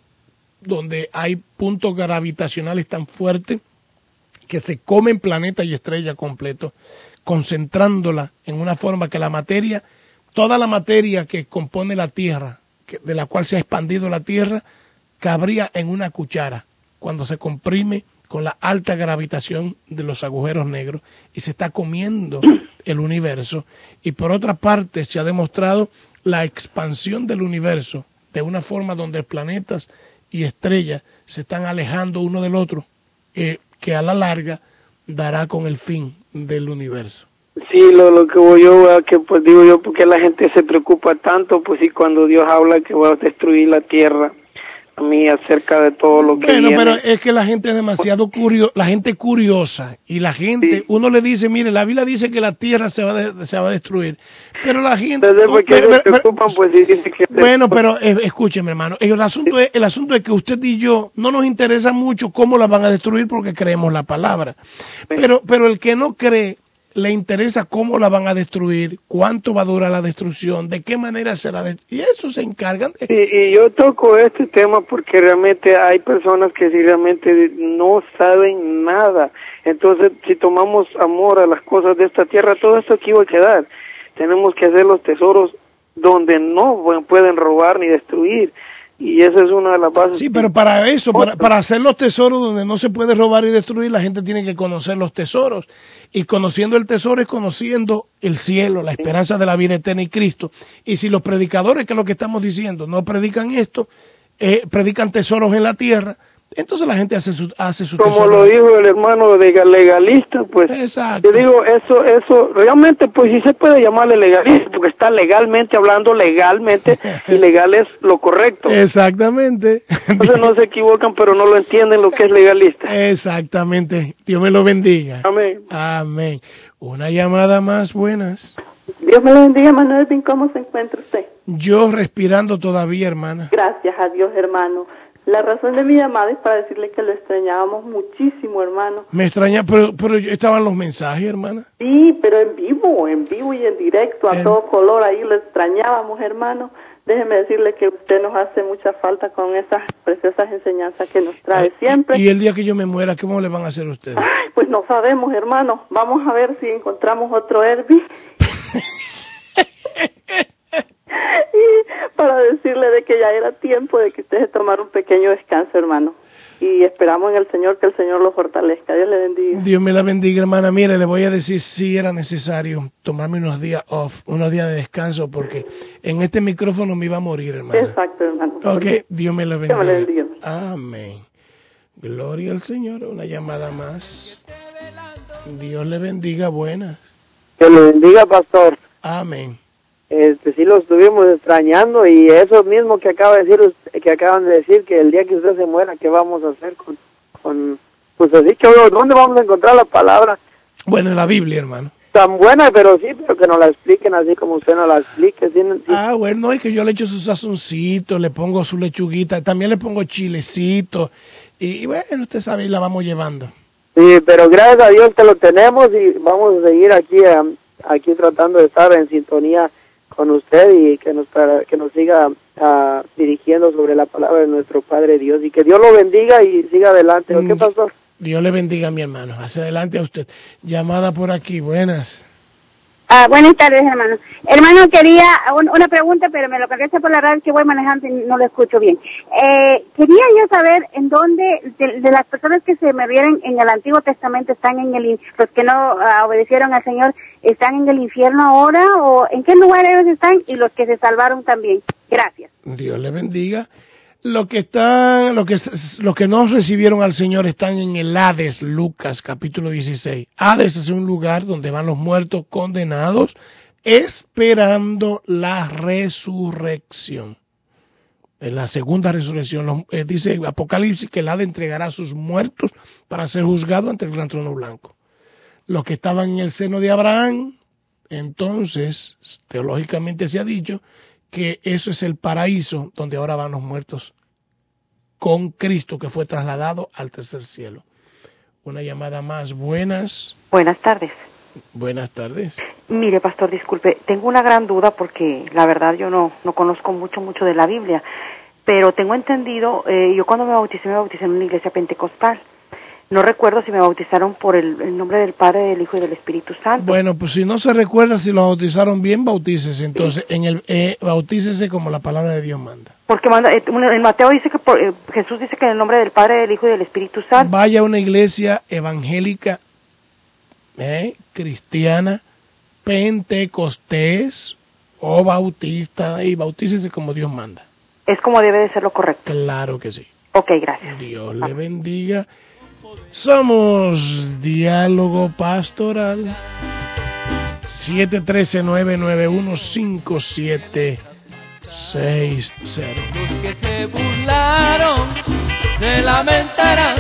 donde hay puntos gravitacionales tan fuertes que se comen planeta y estrella completo, concentrándola en una forma que la materia, toda la materia que compone la Tierra, que, de la cual se ha expandido la Tierra, cabría en una cuchara cuando se comprime con la alta gravitación de los agujeros negros y se está comiendo el universo. Y por otra parte se ha demostrado la expansión del universo de una forma donde planetas y estrellas se están alejando uno del otro, eh, que a la larga dará con el fin del universo. Sí, lo, lo que voy yo, que pues digo yo, porque la gente se preocupa tanto, pues sí, cuando Dios habla que va a destruir la tierra, a mí acerca de todo lo que bueno, viene. Pero es que la gente es demasiado curiosa, la gente curiosa, y la gente, sí. Uno le dice, mire, la Biblia dice que la tierra se va, de, se va a destruir, pero la gente... Entonces, porque pero, se preocupan, pues sí, dice que... Bueno, pero eh, escúcheme, hermano, el asunto, es, el asunto es que usted y yo no nos interesa mucho cómo la van a destruir porque creemos la palabra, pero, pero el que no cree, le interesa cómo la van a destruir, cuánto va a durar la destrucción, de qué manera será, de... y eso se encargan de... Y, y yo toco este tema porque realmente hay personas que si realmente no saben nada. Entonces, si tomamos amor a las cosas de esta tierra, todo esto aquí va a quedar. Tenemos que hacer los tesoros donde no pueden robar ni destruir. Y esa es una de las bases. Sí, pero para eso, para, para hacer los tesoros donde no se puede robar y destruir, la gente tiene que conocer los tesoros. Y conociendo el tesoro es conociendo el cielo, la esperanza de la vida eterna y Cristo. Y si los predicadores, que es lo que estamos diciendo, no predican esto, eh, predican tesoros en la tierra, entonces la gente hace su, hace su Como tesoro. lo dijo el hermano de legalista, pues exacto. Yo digo, eso, eso, realmente pues sí se puede llamarle legalista, porque está legalmente hablando, legalmente, y legal es lo correcto. Exactamente. Entonces no se equivocan, pero no lo entienden lo que es legalista. Exactamente. Dios me lo bendiga. Amén. Amén. Una llamada más, buenas. Dios me lo bendiga, Manuel. ¿Cómo se encuentra usted? Yo respirando todavía, hermana. Gracias a Dios, hermano. La razón de mi llamada es para decirle que lo extrañábamos muchísimo, hermano. Me extraña, pero, pero estaban los mensajes, hermana. Sí, pero en vivo, en vivo y en directo, a en... todo color, ahí lo extrañábamos, hermano. Déjeme decirle que usted nos hace mucha falta con esas preciosas enseñanzas que nos trae siempre. Y el día que yo me muera, ¿cómo le van a hacer a ustedes? Ay, pues no sabemos, hermano. Vamos a ver si encontramos otro Herbie. Y para decirle de que ya era tiempo de que usted se tomara un pequeño descanso, hermano. Y esperamos en el Señor que el Señor lo fortalezca. Dios le bendiga. Dios me la bendiga, hermana. Mire, le voy a decir si era necesario tomarme unos días off, unos días de descanso, porque en este micrófono me iba a morir, hermana. Exacto, hermano. Ok, Dios me la bendiga. Dios me la bendiga. Amén. Gloria al Señor. Una llamada más. Dios le bendiga. Buenas. Dios le bendiga, pastor. Amén. Este, sí lo estuvimos extrañando, y eso mismo que acaba de decir, que acaban de decir, que el día que usted se muera, ¿qué vamos a hacer con, con pues así que, ¿dónde vamos a encontrar la palabra? Bueno, en la Biblia, hermano. Tan buena, pero sí, pero que nos la expliquen así como usted nos la explique. ¿Sí? Sí. Ah, bueno, es que yo le echo su sazoncito, le pongo su lechuguita, también le pongo chilecito, y, y bueno, usted sabe, y la vamos llevando. Sí, pero gracias a Dios que lo tenemos, y vamos a seguir aquí, um, aquí tratando de estar en sintonía con usted y que nos para, que nos siga uh, dirigiendo sobre la palabra de nuestro Padre Dios, y que Dios lo bendiga y siga adelante. ¿O qué, pastor? Dios le bendiga, mi hermano. Hacia adelante a usted. Llamada por aquí, buenas. Ah, buenas tardes, hermano. Hermano, quería un, una pregunta, pero me lo contesta por la radio, que voy manejando y no lo escucho bien. Eh, quería yo saber en dónde, de, de las personas que se murieron en el Antiguo Testamento, están en el, los que no uh, obedecieron al Señor, ¿están en el infierno ahora o en qué lugar ellos están, y los que se salvaron también? Gracias. Dios le bendiga. Los que están, los que, los que no recibieron al Señor están en el Hades, Lucas capítulo dieciséis. Hades es un lugar donde van los muertos condenados esperando la resurrección. En la segunda resurrección, los, eh, dice Apocalipsis que el Hades entregará a sus muertos para ser juzgado ante el gran trono blanco. Los que estaban en el seno de Abraham, entonces, teológicamente se ha dicho que eso es el paraíso donde ahora van los muertos con Cristo, que fue trasladado al tercer cielo. Una llamada más. Buenas. Buenas tardes. Buenas tardes. Mire, pastor, disculpe, tengo una gran duda porque la verdad yo no, no conozco mucho, mucho de la Biblia, pero tengo entendido, eh, yo cuando me bauticé, me bauticé en una iglesia pentecostal. No recuerdo si me bautizaron por el, el nombre del Padre, del Hijo y del Espíritu Santo. Bueno, pues si no se recuerda si lo bautizaron bien, bautícese. Entonces, sí. en el eh, bautícese como la palabra de Dios manda. Porque manda, eh, en Mateo dice que por, eh, Jesús dice que en el nombre del Padre, del Hijo y del Espíritu Santo. Vaya a una iglesia evangélica, eh, cristiana, pentecostés o bautista, y bautícese como Dios manda. Es como debe de ser lo correcto. Claro que sí. Ok, gracias. Dios le bendiga. Somos Diálogo Pastoral. Siete uno tres, nueve nueve uno, cinco siete seis cero. Los que se burlaron se lamentarán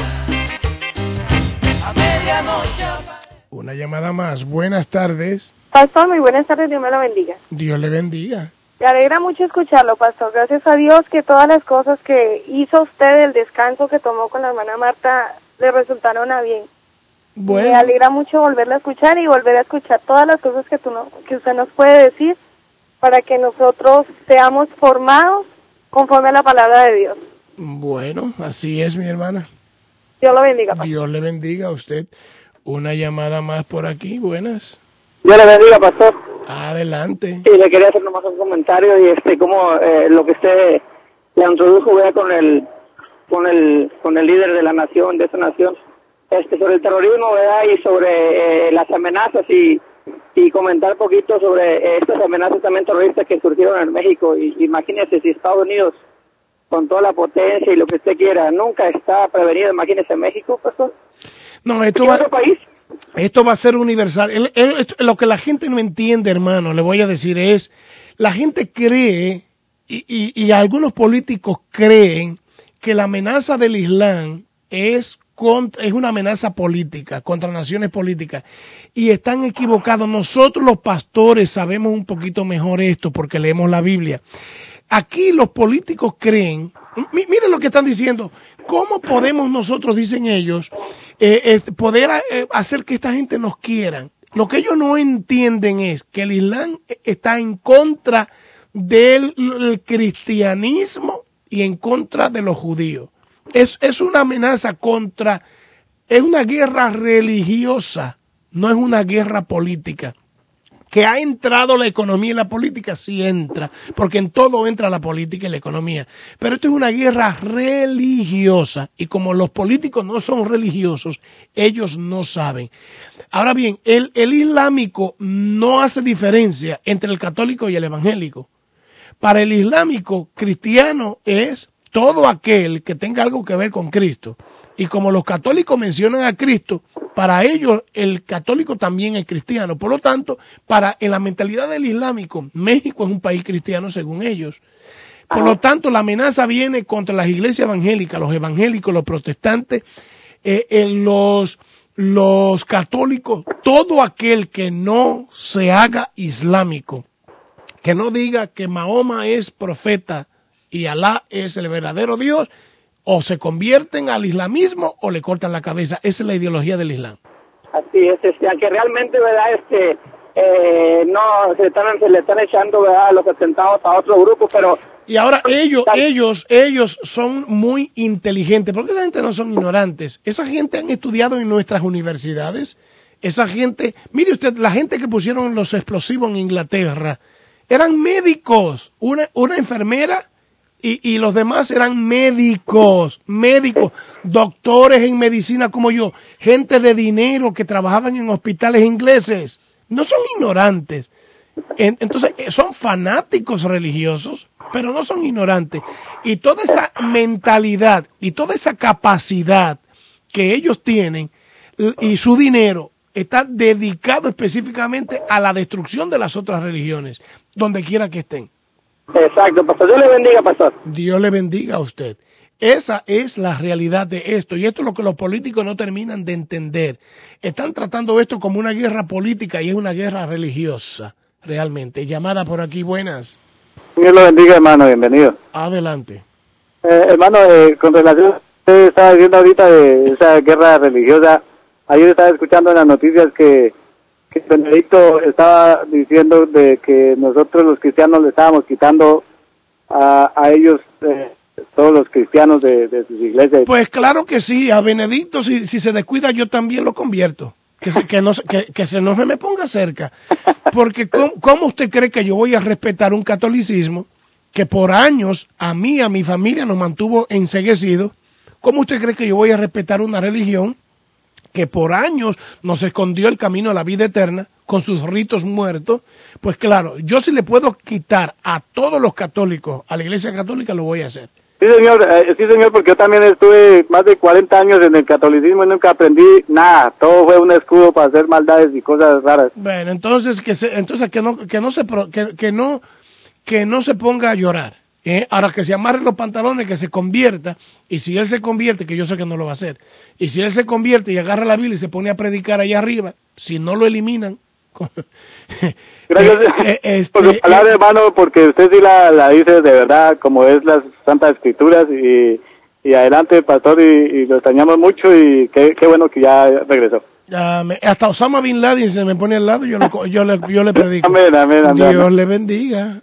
a medianoche. Una llamada más. Buenas tardes. Pastor, muy buenas tardes, Dios me lo bendiga. Dios le bendiga. Me alegra mucho escucharlo, pastor. Gracias a Dios que todas las cosas que hizo usted, el descanso que tomó con la hermana Marta, le resultaron a bien. Bueno. Me alegra mucho volverla a escuchar y volver a escuchar todas las cosas que, tú no, que usted nos puede decir para que nosotros seamos formados conforme a la palabra de Dios. Bueno, así es, mi hermana. Dios lo bendiga, pastor. Dios le bendiga a usted. Una llamada más por aquí. Buenas. Dios le bendiga, pastor. Adelante. Sí, le quería hacer nomás un comentario y este, como eh, lo que usted le introdujo, vea, con el con el con el líder de la nación, de esa nación, este sobre el terrorismo, ¿verdad? Y sobre eh, las amenazas y y comentar un poquito sobre eh, estas amenazas también terroristas que surgieron en México. Y imagínese si Estados Unidos, con toda la potencia y lo que usted quiera, nunca está prevenido, imagínese México, pastor. No, esto va, otro país? Esto va a ser universal. El, el, esto, lo que la gente no entiende, hermano, le voy a decir es, la gente cree y, y, y algunos políticos creen que la amenaza del Islam es contra, es una amenaza política, contra naciones políticas, y están equivocados. Nosotros los pastores sabemos un poquito mejor esto porque leemos la Biblia. Aquí los políticos creen, miren lo que están diciendo, ¿cómo podemos nosotros, dicen ellos, eh, eh, poder eh, hacer que esta gente nos quieran? Lo que ellos no entienden es que el Islam está en contra del el cristianismo y en contra de los judíos. Es, es una amenaza contra, es una guerra religiosa, no es una guerra política. Que ha entrado la economía y la política, sí entra, porque en todo entra la política y la economía. Pero esto es una guerra religiosa, y como los políticos no son religiosos, ellos no saben. Ahora bien, el, el islámico no hace diferencia entre el católico y el evangélico. Para el islámico, cristiano es todo aquel que tenga algo que ver con Cristo. Y como los católicos mencionan a Cristo, para ellos el católico también es cristiano. Por lo tanto, para en la mentalidad del islámico, México es un país cristiano según ellos. Por lo tanto, la amenaza viene contra las iglesias evangélicas, los evangélicos, los protestantes, eh, eh, los, los católicos, todo aquel que no se haga islámico, que no diga que Mahoma es profeta y Alá es el verdadero Dios, o se convierten al islamismo o le cortan la cabeza. Esa es la ideología del Islam. Así es, este, aunque realmente, verdad, este, eh, no se, están, se le están echando, ¿verdad?, los atentados a otro grupo, pero... Y ahora ellos, ellos, ellos son muy inteligentes, porque esa gente no son ignorantes. Esa gente han estudiado en nuestras universidades. Esa gente, mire usted, la gente que pusieron los explosivos en Inglaterra eran médicos, una, una enfermera y, y los demás eran médicos, médicos, doctores en medicina como yo, gente de dinero que trabajaban en hospitales ingleses. No son ignorantes. Entonces, son fanáticos religiosos, pero no son ignorantes. Y toda esa mentalidad y toda esa capacidad que ellos tienen y su dinero está dedicado específicamente a la destrucción de las otras religiones, donde quiera que estén. Exacto, pastor. Dios le bendiga, pastor. Dios le bendiga a usted. Esa es la realidad de esto, y esto es lo que los políticos no terminan de entender. Están tratando esto como una guerra política y es una guerra religiosa. Realmente. Llamada por aquí, buenas. Dios lo bendiga, hermano, bienvenido. Adelante. Eh, hermano, eh, con relación a lo que usted estaba diciendo ahorita de esa guerra religiosa, ayer estaba escuchando en las noticias que, que Benedicto estaba diciendo de que nosotros los cristianos le estábamos quitando a, a ellos, eh, todos los cristianos de, de sus iglesias. Pues claro que sí, a Benedicto, si, si se descuida, yo también lo convierto. Que se, que, no, que, que se no se me ponga cerca, porque ¿cómo, ¿cómo usted cree que yo voy a respetar un catolicismo que por años a mí, a mi familia nos mantuvo enceguecidos? ¿Cómo usted cree que yo voy a respetar una religión que por años nos escondió el camino a la vida eterna con sus ritos muertos? Pues claro, yo si le puedo quitar a todos los católicos, a la Iglesia Católica, lo voy a hacer. Sí, señor, eh, sí, señor, porque yo también estuve más de cuarenta años en el catolicismo y nunca aprendí nada. Todo fue un escudo para hacer maldades y cosas raras. Bueno, entonces que se, entonces que no que no se que, que no que no se ponga a llorar. ¿eh? Ahora que se amarre los pantalones, que se convierta, y si él se convierte, que yo sé que no lo va a hacer, y si él se convierte y agarra la Biblia y se pone a predicar allá arriba, si no lo eliminan. Gracias eh, eh, este, por su palabra, eh, hermano, porque usted sí la, la dice de verdad, como es las Santas Escrituras, y, y adelante, pastor, y, y lo extrañamos mucho, y qué, qué bueno que ya regresó. Uh, me, hasta Osama Bin Laden se me pone al lado, yo, lo, yo, le, yo le predico. Amén, amén, amén. Dios le bendiga.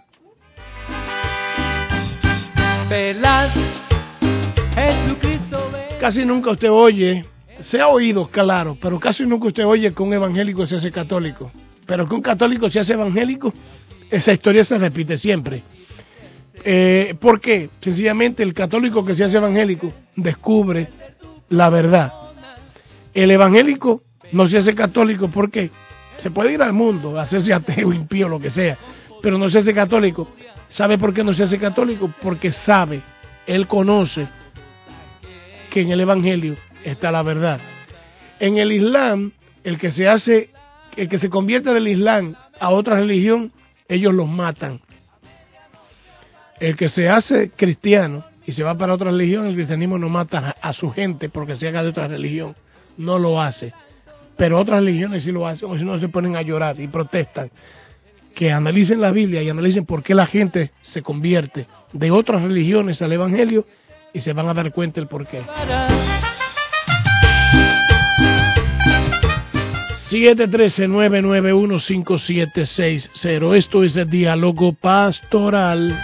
Casi nunca usted oye, se ha oído, claro, pero casi nunca usted oye que un evangélico se hace católico. Pero que un católico se hace evangélico, esa historia se repite siempre. Eh, ¿Por qué? Sencillamente el católico que se hace evangélico descubre la verdad. El evangélico no se hace católico porque se puede ir al mundo, hacerse ateo, impío, lo que sea, pero no se hace católico. ¿Sabe por qué no se hace católico? Porque sabe, él conoce que en el evangelio está la verdad. En el Islam, el que se hace, el que se convierte del Islam a otra religión, ellos los matan. El que se hace cristiano y se va para otra religión, el cristianismo no mata a, a su gente porque se haga de otra religión, no lo hace. Pero otras religiones sí lo hacen, o si no se ponen a llorar y protestan. Que analicen la Biblia y analicen por qué la gente se convierte de otras religiones al evangelio y se van a dar cuenta el por qué. siete uno tres, nueve nueve uno, cinco siete seis cero. Esto es el Diálogo Pastoral.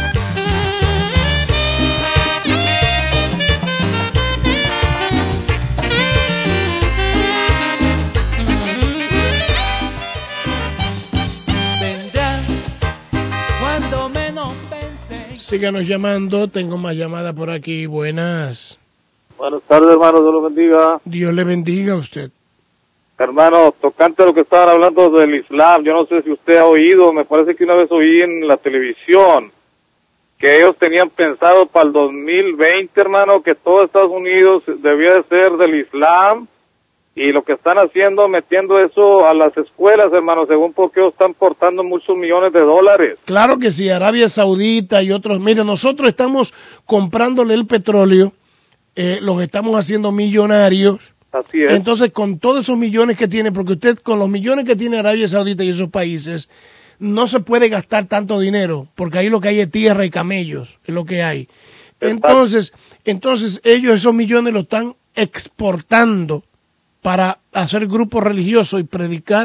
Síganos llamando, tengo más llamadas por aquí. Buenas. Buenas tardes, hermano, Dios lo bendiga. Dios le bendiga a usted. Hermano, tocante a lo que estaban hablando del Islam, yo no sé si usted ha oído, me parece que una vez oí en la televisión que ellos tenían pensado para el dos mil veinte, hermano, que todo Estados Unidos debía de ser del Islam, y lo que están haciendo, metiendo eso a las escuelas, hermano, según porque ellos están portando muchos millones de dólares. Claro que sí, Arabia Saudita y otros. Mire, nosotros estamos comprándole el petróleo, eh, los estamos haciendo millonarios. Así es. Entonces, con todos esos millones que tiene, porque usted con los millones que tiene Arabia Saudita y esos países, no se puede gastar tanto dinero, porque ahí lo que hay es tierra y camellos, es lo que hay. Entonces, entonces ellos esos millones los están exportando para hacer grupos religiosos y predicar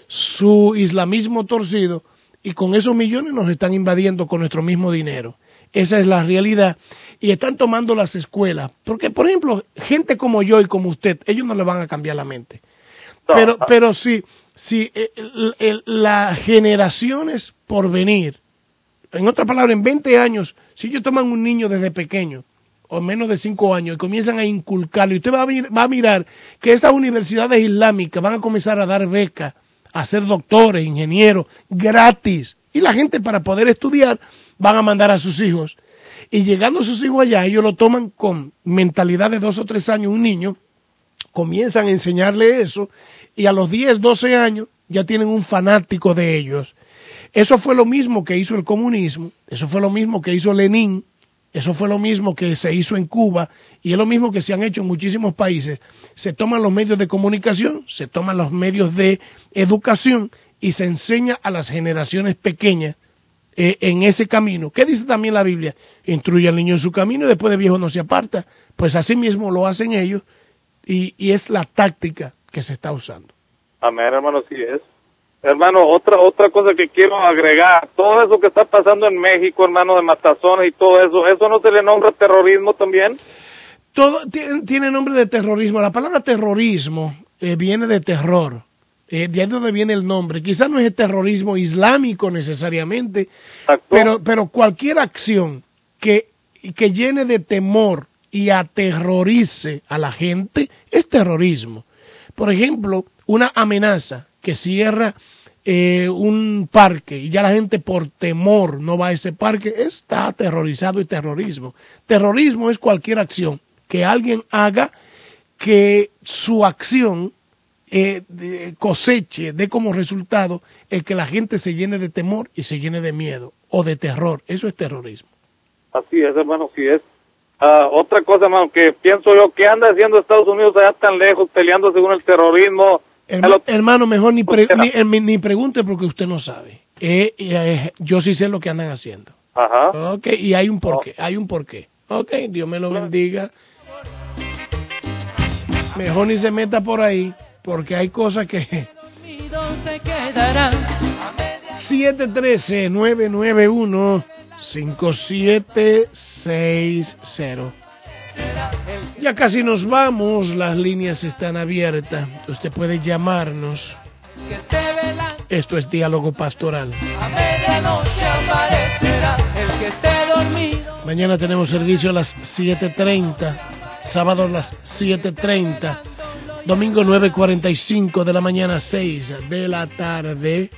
su islamismo torcido, y con esos millones nos están invadiendo con nuestro mismo dinero. Esa es la realidad. Y están tomando las escuelas. Porque, por ejemplo, gente como yo y como usted, ellos no le van a cambiar la mente. No. Pero, pero si, si el, el, las generaciones por venir, en otras palabras, en veinte años, si ellos toman un niño desde pequeño, o menos de cinco años, y comienzan a inculcarlo, y usted va a, va a mirar que esas universidades islámicas van a comenzar a dar becas, a ser doctores, ingenieros, gratis. Y la gente, para poder estudiar, van a mandar a sus hijos. Y llegando sus hijos allá, ellos lo toman con mentalidad de dos o tres años, un niño, comienzan a enseñarle eso, y a los diez, doce años ya tienen un fanático de ellos. Eso fue lo mismo que hizo el comunismo, eso fue lo mismo que hizo Lenin, eso fue lo mismo que se hizo en Cuba, y es lo mismo que se han hecho en muchísimos países. Se toman los medios de comunicación, se toman los medios de educación, y se enseña a las generaciones pequeñas eh, en ese camino. ¿Qué dice también la Biblia? Instruye al niño en su camino y después de viejo no se aparta. Pues así mismo lo hacen ellos, y, y es la táctica que se está usando. Amén, hermano, sí es. Hermano, otra otra cosa que quiero agregar, todo eso que está pasando en México, hermano, de matazones y todo eso, ¿eso no se le nombra terrorismo también? Todo tiene, tiene nombre de terrorismo. La palabra terrorismo eh, viene de terror, eh, de ahí donde viene el nombre. Quizás no es el terrorismo islámico necesariamente, pero pero cualquier acción que, que llene de temor y aterrorice a la gente es terrorismo. Por ejemplo, una amenaza que cierra eh, un parque y ya la gente por temor no va a ese parque, está aterrorizado y terrorismo. Terrorismo es cualquier acción que alguien haga que su acción eh, de, coseche, dé como resultado el que la gente se llene de temor y se llene de miedo o de terror. Eso es terrorismo. Así es, hermano, así es. Uh, otra cosa, hermano, que pienso yo, ¿qué anda haciendo Estados Unidos allá tan lejos peleando según el terrorismo? Herma, hermano, mejor ni, pre, ni, ni pregunte porque usted no sabe. Eh, eh, yo sí sé lo que andan haciendo. Ajá. Ok, y hay un porqué, oh. hay un porqué. Ok, Dios me lo bendiga. Mejor ni se meta por ahí porque hay cosas que... siete uno tres, nueve nueve uno, cinco siete seis cero. Ya casi nos vamos, las líneas están abiertas, usted puede llamarnos. Esto es Diálogo Pastoral. Mañana tenemos servicio a las siete treinta, sábado a las siete treinta, domingo nueve cuarenta y cinco de la mañana, seis de la tarde.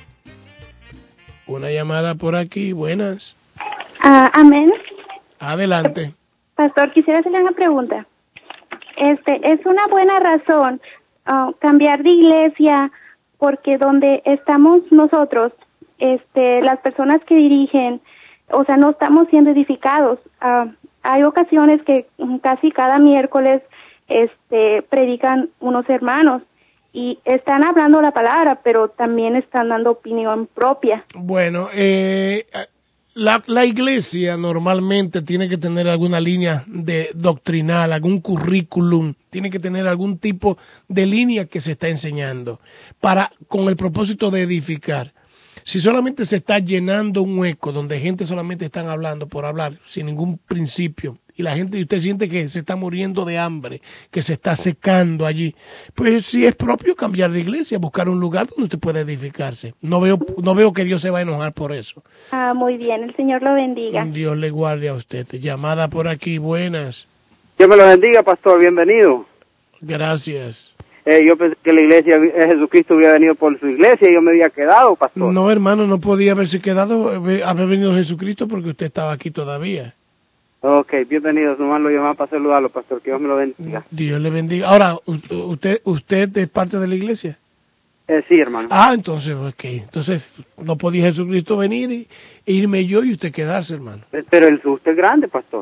Una llamada por aquí, buenas. Uh, amén. Adelante. Pastor, quisiera hacerle una pregunta. Este, ¿es una buena razón uh, cambiar de iglesia porque donde estamos nosotros, este, las personas que dirigen, o sea, no estamos siendo edificados? Uh, hay ocasiones que casi cada miércoles este, predican unos hermanos y están hablando la palabra, pero también están dando opinión propia. Bueno, eh... La, la iglesia normalmente tiene que tener alguna línea de doctrinal, algún currículum, tiene que tener algún tipo de línea que se está enseñando para con el propósito de edificar. Si solamente se está llenando un hueco donde gente solamente están hablando por hablar sin ningún principio y la gente y usted siente que se está muriendo de hambre, que se está secando allí, pues sí es propio cambiar de iglesia, buscar un lugar donde usted pueda edificarse. No veo no veo que Dios se va a enojar por eso. Ah, muy bien, el Señor lo bendiga. Dios le guarde a usted. Llamada por aquí, buenas. Dios me lo bendiga, pastor, bienvenido. Gracias. Eh, yo pensé que la iglesia de Jesucristo había venido por su iglesia y yo me había quedado, pastor. No, hermano, no podía haberse quedado, haber venido Jesucristo porque usted estaba aquí todavía. Ok, bienvenido, nomás lo llamaba para saludarlo, pastor, que Dios me lo bendiga. Dios le bendiga. Ahora, ¿usted usted es parte de la iglesia? Eh, sí, hermano. Ah, entonces, ok. Entonces, no podía Jesucristo venir y e irme yo y usted quedarse, hermano. Pero el, usted es grande, pastor.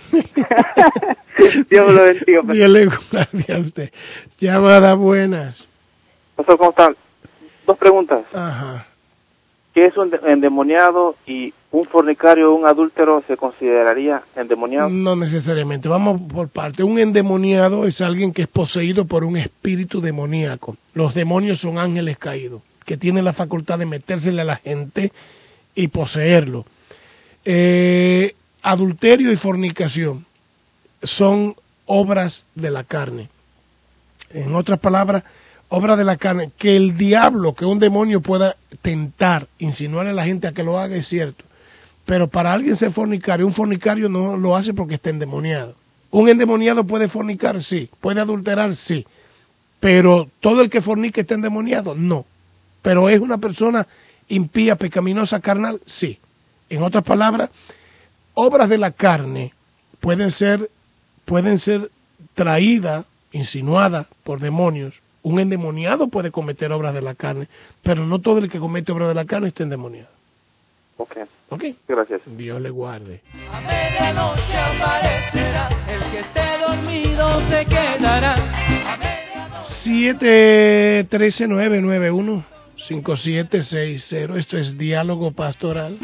Dios me lo bendiga, pastor. Dios le guarde a usted. Llamada buenas. Pastor, ¿cómo está? Dos preguntas. Ajá. ¿Qué es un endemoniado y un fornicario o un adúltero se consideraría endemoniado? No necesariamente. Vamos por parte. Un endemoniado es alguien que es poseído por un espíritu demoníaco. Los demonios son ángeles caídos. que tiene la facultad de metérsele a la gente y poseerlo. Eh, adulterio y fornicación son obras de la carne. En otras palabras, obras de la carne. Que el diablo, que un demonio pueda tentar, insinuar a la gente a que lo haga, es cierto. Pero para alguien ser fornicario, un fornicario no lo hace porque está endemoniado. Un endemoniado puede fornicar, sí. Puede adulterar, sí. Pero todo el que fornica está endemoniado, no. Pero es una persona impía, pecaminosa, carnal, sí. En otras palabras, obras de la carne pueden ser, pueden ser traídas, insinuadas por demonios. Un endemoniado puede cometer obras de la carne, pero no todo el que comete obras de la carne está endemoniado. Ok. Ok. Gracias. Dios le guarde. A medianoche aparecerá, el que esté dormido se quedará. A medianoche... siete uno tres, nueve nueve uno, cinco siete seis cero. Esto es Diálogo Pastoral.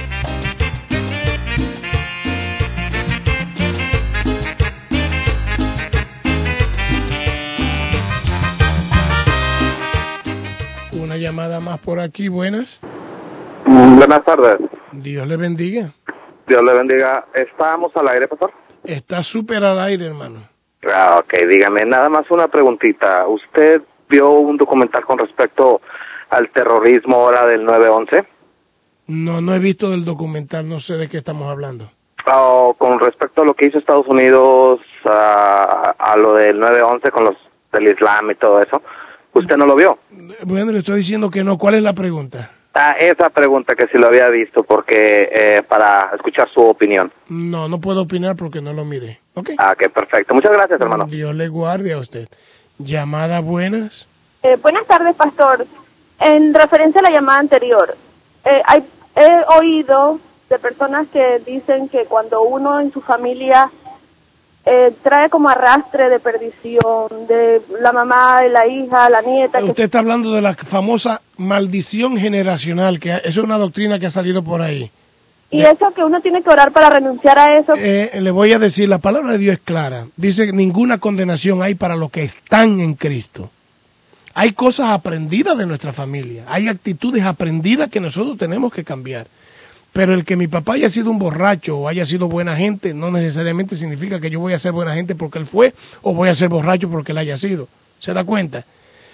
Una llamada más por aquí. Buenas. Buenas tardes. Dios le bendiga. Dios le bendiga. ¿Estábamos al aire, pastor? Está súper al aire, hermano. Ah, ok, dígame, nada más una preguntita. ¿Usted vio un documental con respecto al terrorismo ahora del nueve once? No, no he visto el documental, no sé de qué estamos hablando. Oh, con respecto a lo que hizo Estados Unidos, a, a lo del nueve once con los del Islam y todo eso, ¿usted no lo vio? Bueno, le estoy diciendo que no. ¿Cuál es la pregunta? Ah, esa pregunta que si lo había visto, porque eh, para escuchar su opinión. No, no puedo opinar porque no lo miré. ¿Ok? Ah, ok, perfecto. Muchas gracias, hermano. Dios le guarde a usted. Llamada buenas. Eh, buenas tardes, pastor. En referencia a la llamada anterior, eh, hay, he oído de personas que dicen que cuando uno en su familia eh, trae como arrastre de perdición, de la mamá, de la hija, la nieta... Usted que... está hablando de la famosa maldición generacional, que es una doctrina que ha salido por ahí. Y eso que uno tiene que orar para renunciar a eso. Eh, le voy a decir, la palabra de Dios es clara. Dice que ninguna condenación hay para los que están en Cristo. Hay cosas aprendidas de nuestra familia, hay actitudes aprendidas que nosotros tenemos que cambiar. Pero el que mi papá haya sido un borracho o haya sido buena gente no necesariamente significa que yo voy a ser buena gente porque él fue o voy a ser borracho porque él haya sido. ¿Se da cuenta?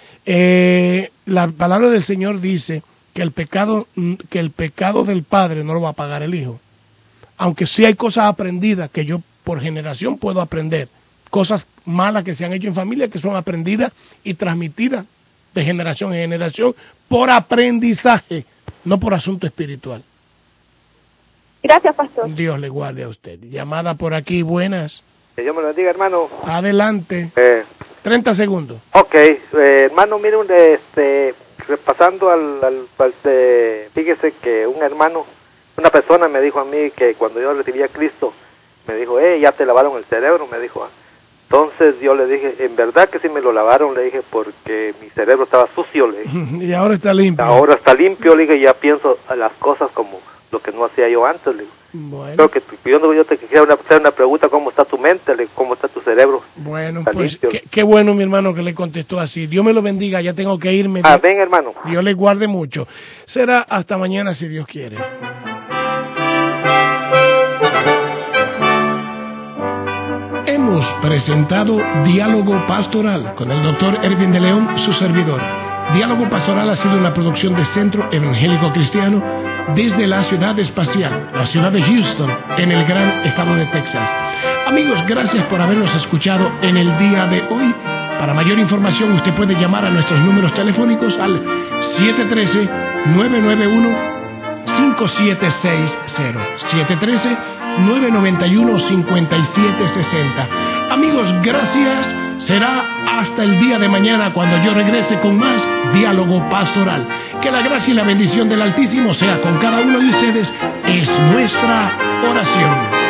Eh, la palabra del Señor dice que el pecado que el pecado del padre no lo va a pagar el hijo. Aunque sí hay cosas aprendidas que yo por generación puedo aprender, cosas malas que se han hecho en familia que son aprendidas y transmitidas de generación en generación por aprendizaje, no por asunto espiritual. Gracias, pastor. Dios le guarde a usted. Llamada por aquí, buenas. Que Dios me lo bendiga, hermano. Adelante. Eh, treinta segundos. Ok, eh, hermano, mire, un, este, repasando al, al, al de, fíjese que un hermano, una persona me dijo a mí que cuando yo recibí a Cristo, me dijo, eh, ya te lavaron el cerebro, me dijo. Entonces yo le dije, en verdad que sí me lo lavaron, le dije, porque mi cerebro estaba sucio, le dije. Y ahora está limpio. Ahora está limpio, le dije, ya pienso a las cosas como lo que no hacía yo antes, le digo. Bueno. Creo que yo, yo te quisiera una, hacer una pregunta, ¿cómo está tu mente, le, cómo está tu cerebro? Bueno, está pues limpio, qué, qué bueno, mi hermano, que le contestó así. Dios me lo bendiga, ya tengo que irme. Ah, ven, hermano. Dios le guarde mucho. Será hasta mañana, si Dios quiere. Hemos presentado Diálogo Pastoral con el doctor Erwin de León, su servidor. Diálogo Pastoral ha sido una producción de Centro Evangélico Cristiano desde la ciudad espacial, la ciudad de Houston, en el gran estado de Texas. Amigos, gracias por habernos escuchado en el día de hoy. Para mayor información, usted puede llamar a nuestros números telefónicos al siete uno tres, nueve nueve uno, cinco siete seis cero, siete uno tres, nueve nueve uno, cinco siete seis cero. Amigos, gracias. Será hasta el día de mañana cuando yo regrese con más Diálogo Pastoral. Que la gracia y la bendición del Altísimo sea con cada uno de ustedes. Es nuestra oración.